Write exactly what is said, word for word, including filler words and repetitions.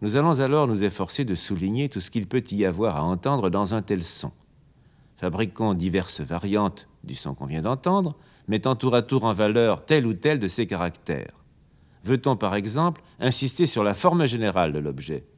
Nous allons alors nous efforcer de souligner tout ce qu'il peut y avoir à entendre dans un tel son. Fabriquons diverses variantes du son qu'on vient d'entendre, mettant tour à tour en valeur tel ou tel de ses caractères. Veut-on, par exemple, insister sur la forme générale de l'objet,